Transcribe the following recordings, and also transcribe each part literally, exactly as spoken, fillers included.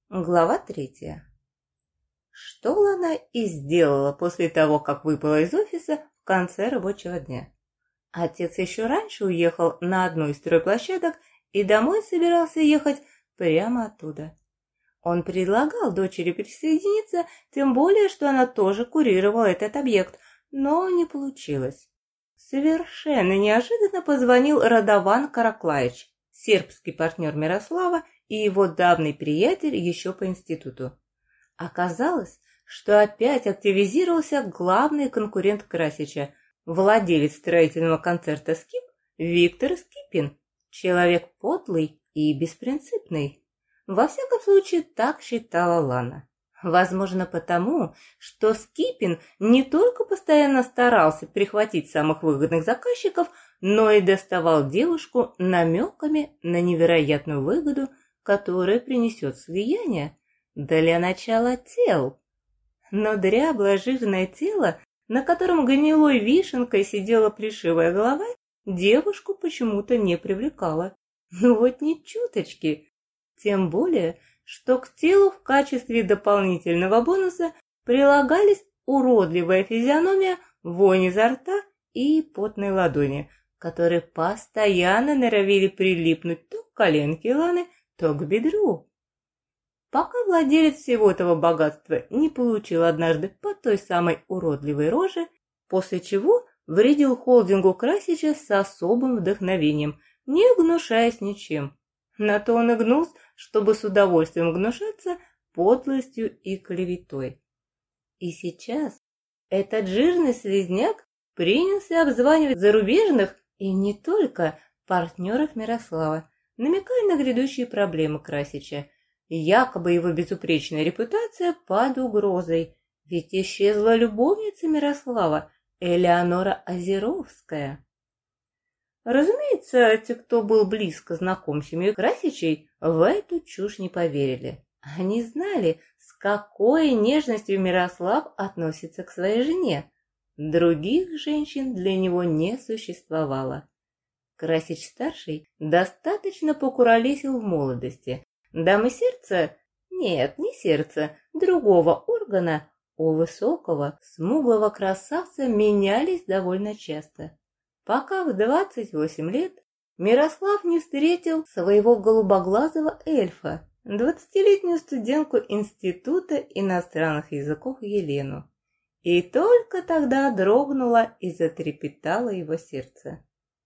Глава третья. Что Лана и сделала после того, как выпала из офиса в конце рабочего дня. Отец еще раньше уехал на одну из стройплощадок и домой собирался ехать прямо оттуда. Он предлагал дочери присоединиться, тем более, что она тоже курировала этот объект, но не получилось. Совершенно неожиданно позвонил Радован Караклаич, сербский партнер Мирослава и его давний приятель еще по институту. Оказалось, что опять активизировался главный конкурент Красича, владелец строительного концерта «Скип» Виктор Скипин, человек подлый и беспринципный. Во всяком случае, так считала Лана. Возможно, потому, что Скипин не только постоянно старался прихватить самых выгодных заказчиков, но и доставал девушку намеками на невероятную выгоду, которая принесет слияние для начала тел. Но дряблое жирное тело, на котором гнилой вишенкой сидела плешивая голова, девушку почему-то не привлекало. Ну вот ни чуточки. Тем более, что к телу в качестве дополнительного бонуса прилагались уродливая физиономия, вонь изо рта и потные ладони, которые постоянно норовили прилипнуть то к коленке Ланы, то к бедру. Пока владелец всего этого богатства не получил однажды по той самой уродливой роже, после чего вредил холдингу Красича с особым вдохновением, не гнушаясь ничем. На то он и гнулся, чтобы с удовольствием гнушаться подлостью и клеветой. И сейчас этот жирный слизняк принялся обзванивать зарубежных и не только партнеров Мирослава, намекая на грядущие проблемы Красича. Якобы его безупречная репутация под угрозой, ведь исчезла любовница Мирослава, Элеонора Озеровская. Разумеется, те, кто был близко знаком с семьей Красичей, в эту чушь не поверили. Они знали, с какой нежностью Мирослав относится к своей жене. Других женщин для него не существовало. Красич-старший достаточно покуролесил в молодости. Дамы сердца, нет, не сердца, другого органа, у высокого, смуглого красавца менялись довольно часто. Пока в двадцать восемь лет Мирослав не встретил своего голубоглазого эльфа, двадцатилетнюю студентку Института иностранных языков Елену. И только тогда дрогнуло и затрепетало его сердце.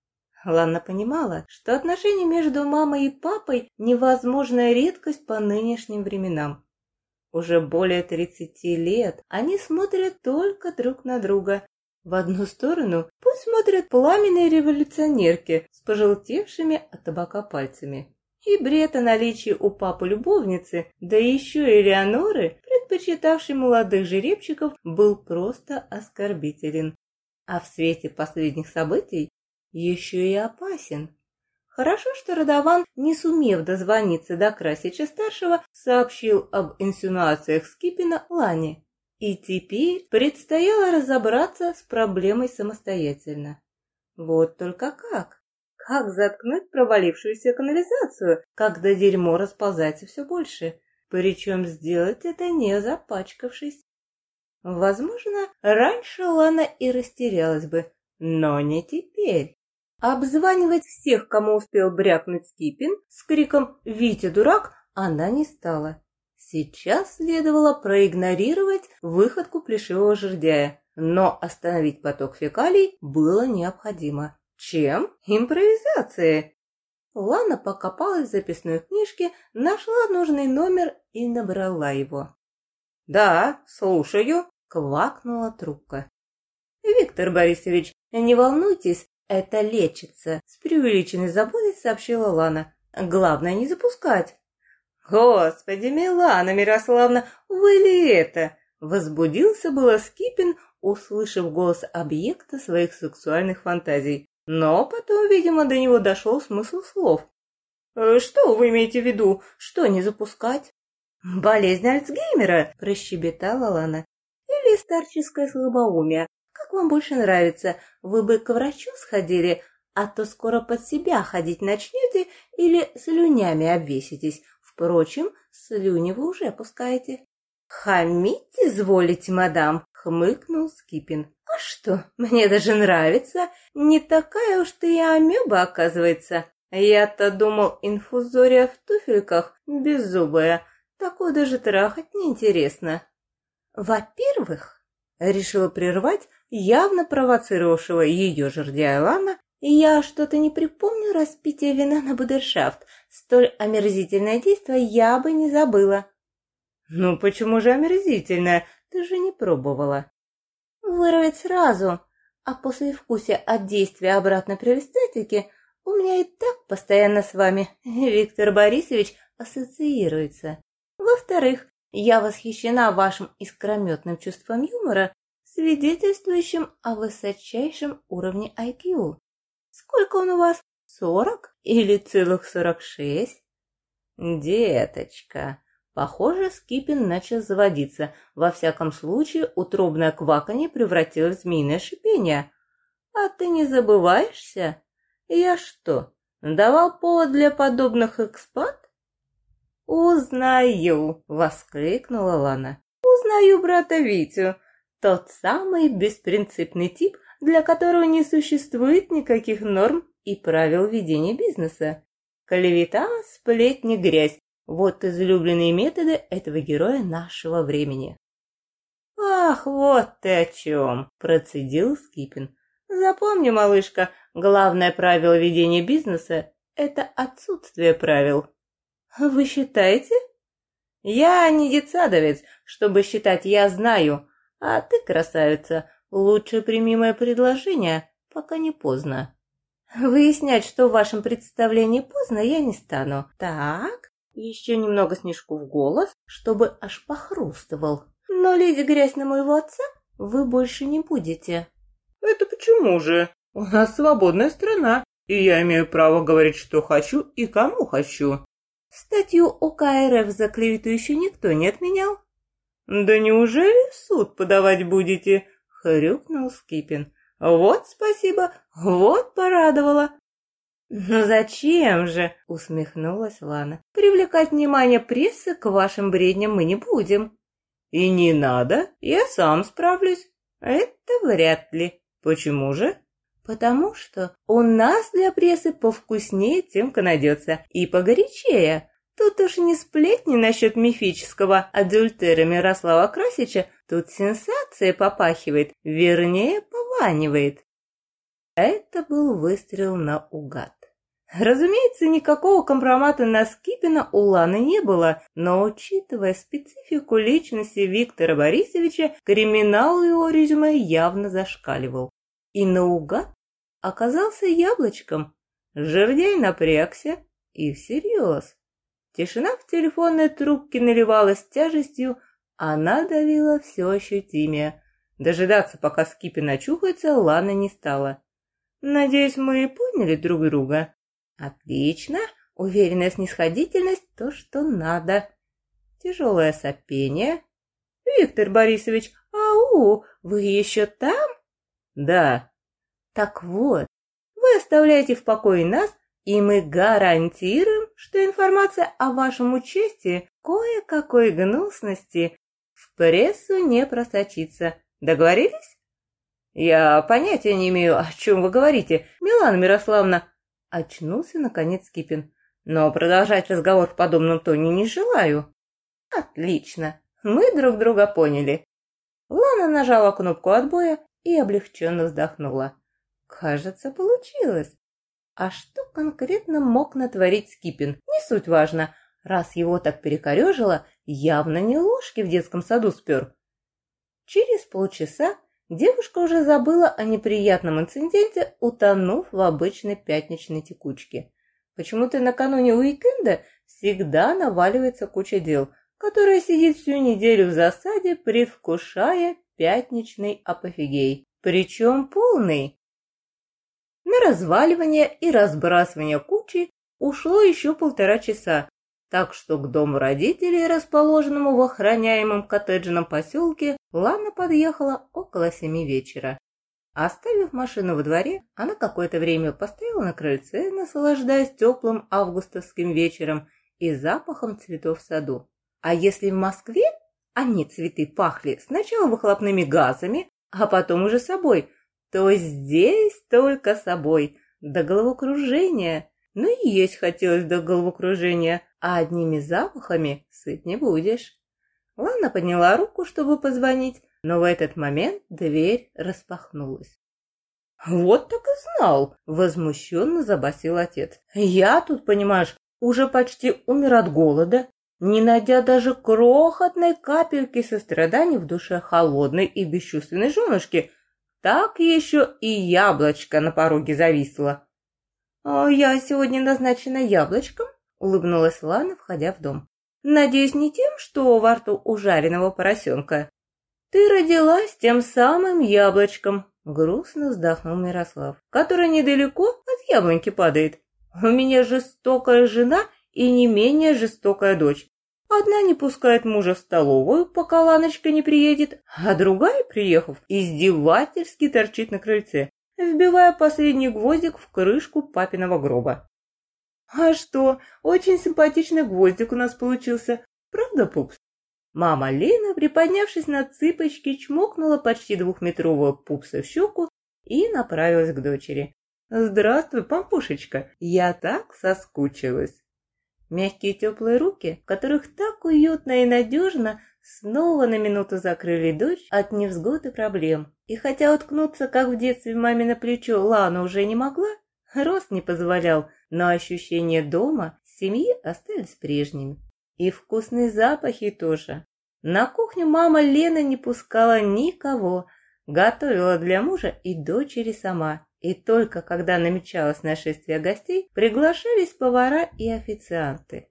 Лана понимала, что отношения между мамой и папой – невозможная редкость по нынешним временам. Уже более тридцати лет они смотрят только друг на друга. В одну сторону пусть смотрят пламенные революционерки с пожелтевшими от табака пальцами. И бред о наличии у папы любовницы, да еще и Элеоноры, предпочитавшей молодых жеребчиков, был просто оскорбителен. А в свете последних событий еще и опасен. Хорошо, что Радован, не сумев дозвониться до Красича-старшего, сообщил об инсинуациях Скипина Лане. И теперь предстояло разобраться с проблемой самостоятельно. Вот только как? Как заткнуть провалившуюся канализацию, когда дерьмо расползается все больше? Причем сделать это не запачкавшись. Возможно, раньше Лана и растерялась бы, но не теперь. Обзванивать всех, кому успел брякнуть Скипин, с криком «Витя, дурак!» она не стала. Сейчас следовало проигнорировать выходку плешивого жердяя, но остановить поток фекалий было необходимо. Чем? Импровизацией. Лана покопалась в записной книжке, нашла нужный номер и набрала его. «Да, слушаю», — квакнула трубка. «Виктор Борисович, не волнуйтесь, это лечится», — с преувеличенной заботой сообщила Лана. «Главное не запускать». «Господи, Милана Мирославна, вы ли это?» — возбудился было Скипин, услышав голос объекта своих сексуальных фантазий. Но потом, видимо, до него дошел смысл слов. «Что вы имеете в виду? Что не запускать?» «Болезнь Альцгеймера», — прощебетала Лана. «Или старческое слабоумие. Как вам больше нравится? Вы бы к врачу сходили, а то скоро под себя ходить начнете или слюнями обвеситесь. В Впрочем, слюни вы уже пускаете. «Хамить изволите, мадам», — хмыкнул Скипин. «А что, мне даже нравится. Не такая уж ты и амеба, оказывается. Я-то думал, инфузория в туфельках беззубая. Такую даже трахать неинтересно». «Во-первых», — решила прервать явно провоцировавшего ее жердяя Лана, «я что-то не припомню распития вина на будершафт. Столь омерзительное действие я бы не забыла». «Ну почему же омерзительное? Ты же не пробовала». «Вырвать сразу, а послевкусие от действия обратной привестетики у меня и так постоянно с вами, Виктор Борисович, ассоциируется. Во-вторых, я восхищена вашим искрометным чувством юмора, свидетельствующим о высочайшем уровне ай кью. Сколько он у вас? Сорок или целых сорок шесть?» «Деточка». Похоже, Скипин начал заводиться. Во всяком случае, утробное кваканье превратилось в змеиное шипение. «А ты не забываешься? Я что, давал повод для подобных экспат?» «Узнаю!» — воскликнула Лана. «Узнаю брата Витю. Тот самый беспринципный тип, для которого не существует никаких норм и правил ведения бизнеса. Клевета, сплетни, грязь. Вот излюбленные методы этого героя нашего времени». «Ах, вот ты о чем!» – процедил Скипин. «Запомни, малышка, главное правило ведения бизнеса – это отсутствие правил». «Вы считаете?» «Я не детсадовец, чтобы считать «я знаю», а ты, красавица, лучше прими мое предложение, пока не поздно». «Выяснять, что в вашем представлении поздно, я не стану. Так...» Еще немного снежку в голос, чтобы аж похрустывал. «Но лить грязь на моего отца вы больше не будете». «Это почему же? У нас свободная страна, и я имею право говорить, что хочу и кому хочу». «Статью УК РФ за клевету еще никто не отменял?» «Да неужели в суд подавать будете?» — хрюкнул Скипин. «Вот спасибо, вот порадовала». «Ну зачем же?» — усмехнулась Лана. «Привлекать внимание прессы к вашим бредням мы не будем». «И не надо, я сам справлюсь». «Это вряд ли». «Почему же?» «Потому что у нас для прессы повкуснее темка найдется и погорячее. Тут уж не сплетни насчет мифического адюльтера Мирослава Красича, тут сенсация попахивает, вернее, пованивает». Это был выстрел наугад. Разумеется, никакого компромата на Скипина у Ланы не было, но, учитывая специфику личности Виктора Борисовича, криминал его резюме явно зашкаливал. И наугад оказался яблочком. Жердяй напрягся и всерьез. Тишина в телефонной трубке наливалась тяжестью, она давила все ощутимее. Дожидаться, пока Скипин очухается, Лана не стала. «Надеюсь, мы поняли друг друга?» «Отлично. Уверенная снисходительность – то, что надо». Тяжелое сопение. «Виктор Борисович, ау, вы еще там?» «Да». «Так вот, вы оставляете в покое нас, и мы гарантируем, что информация о вашем участии кое-какой гнусности в прессу не просочится. Договорились?» «Я понятия не имею, о чем вы говорите, Милана Мирославна». Очнулся, наконец, Скипин. «Но продолжать разговор в подобном тоне не желаю». «Отлично, мы друг друга поняли». Лана нажала кнопку отбоя и облегченно вздохнула. «Кажется, получилось». А что конкретно мог натворить Скипин, не суть важно. Раз его так перекорежило, явно не ложки в детском саду спер. Через полчаса девушка уже забыла о неприятном инциденте, утонув в обычной пятничной текучке. Почему-то накануне уикенда всегда наваливается куча дел, которая сидит всю неделю в засаде, предвкушая пятничный апофигей. Причем полный. На разваливание и разбрасывание кучи ушло еще полтора часа, так что к дому родителей, расположенному в охраняемом коттеджном поселке, Лана подъехала около семи вечера. Оставив машину во дворе, она какое-то время постояла на крыльце, наслаждаясь теплым августовским вечером, и запахом цветов в саду. А если в Москве они, цветы, пахли сначала выхлопными газами, а потом уже собой, то здесь только собой, до головокружения. Ну и есть хотелось до головокружения, а одними запахами сыт не будешь. Лана подняла руку, чтобы позвонить, но в этот момент дверь распахнулась. «Вот так и знал!» – возмущенно забасил отец. «Я тут, понимаешь, уже почти умер от голода, не найдя даже крохотной капельки сострадания в душе холодной и бесчувственной женушки. Так еще и яблочко на пороге зависло». «А я сегодня назначена яблочком?» – улыбнулась Лана, входя в дом. «Надеюсь, не тем, что во рту у жареного поросенка?» «Ты родилась тем самым яблочком», — грустно вздохнул Мирослав, «который недалеко от яблоньки падает. У меня жестокая жена и не менее жестокая дочь. Одна не пускает мужа в столовую, пока Ланочка не приедет, а другая, приехав, издевательски торчит на крыльце, вбивая последний гвоздик в крышку папиного гроба». «А что, очень симпатичный гвоздик у нас получился, правда, пупс?» Мама Лена, приподнявшись на цыпочки, чмокнула почти двухметрового пупса в щеку и направилась к дочери. «Здравствуй, пампушечка, я так соскучилась». Мягкие теплые руки, в которых так уютно и надежно, снова на минуту закрыли дочь от невзгод и проблем. И хотя уткнуться, как в детстве, маме на плечо Лана уже не могла, рост не позволял, но ощущения дома, семьи остались прежними. И вкусные запахи тоже. На кухню мама Лена не пускала никого, готовила для мужа и дочери сама. И только когда намечалось нашествие гостей, приглашались повара и официанты.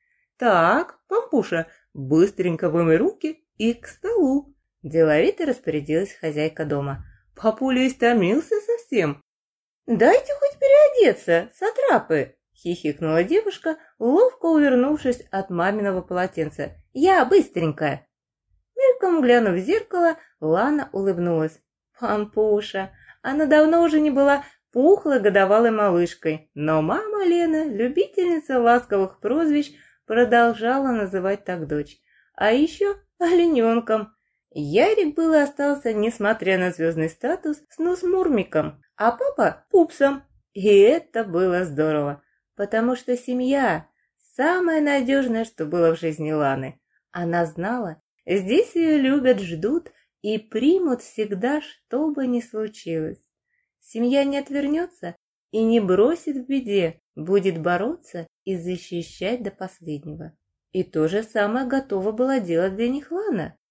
«Так, пампуша, быстренько вымой руки и к столу», – деловито распорядилась хозяйка дома. «Папуля истомился совсем». «Дайте хоть переодеться, сатрапы», – хихикнула девушка, ловко увернувшись от маминого полотенца. «Я быстренько». Мельком глянув в зеркало, Лана улыбнулась. «Пампуша». Она давно уже не была пухлой годовалой малышкой, но мама Лена, любительница ласковых прозвищ, продолжала называть так дочь. А еще олененком. Ярик был и остался, несмотря на звездный статус, с носмурмиком, а папа – пупсом. И это было здорово, потому что семья – самое надежное, что было в жизни Ланы. Она знала, здесь ее любят, ждут и примут всегда, что бы ни случилось. Семья не отвернется и не бросит в беде, будет бороться и защищать до последнего. И то же самое готова была делать для них Лана.